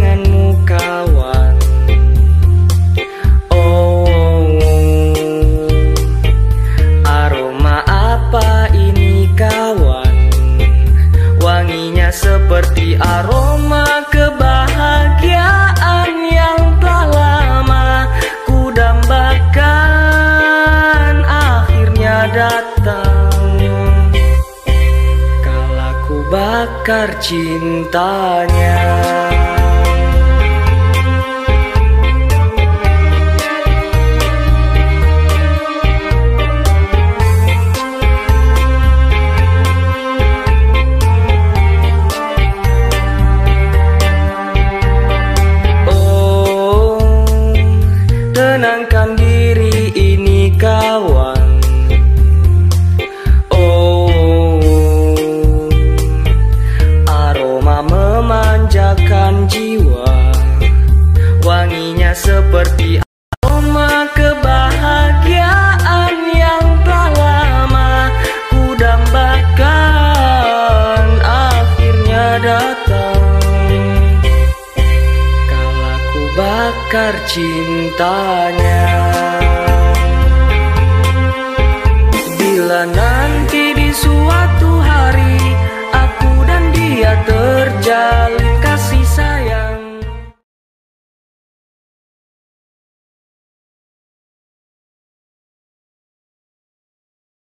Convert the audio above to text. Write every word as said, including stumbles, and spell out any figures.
denganmu kawan. Oh, aroma apa ini kawan? Wanginya seperti aroma kebahagiaan yang telah lama ku dambakan akhirnya datang. Kala ku bakar cintanya. Tenangkan diri ini kawan. Oh, aroma memanjakan jiwa. Wanginya seperti aroma kebahagiaan yang telah lama ku dambakan akhirnya datang. Bakar cintanya. Bila nanti di suatu hari aku dan dia terjalin kasih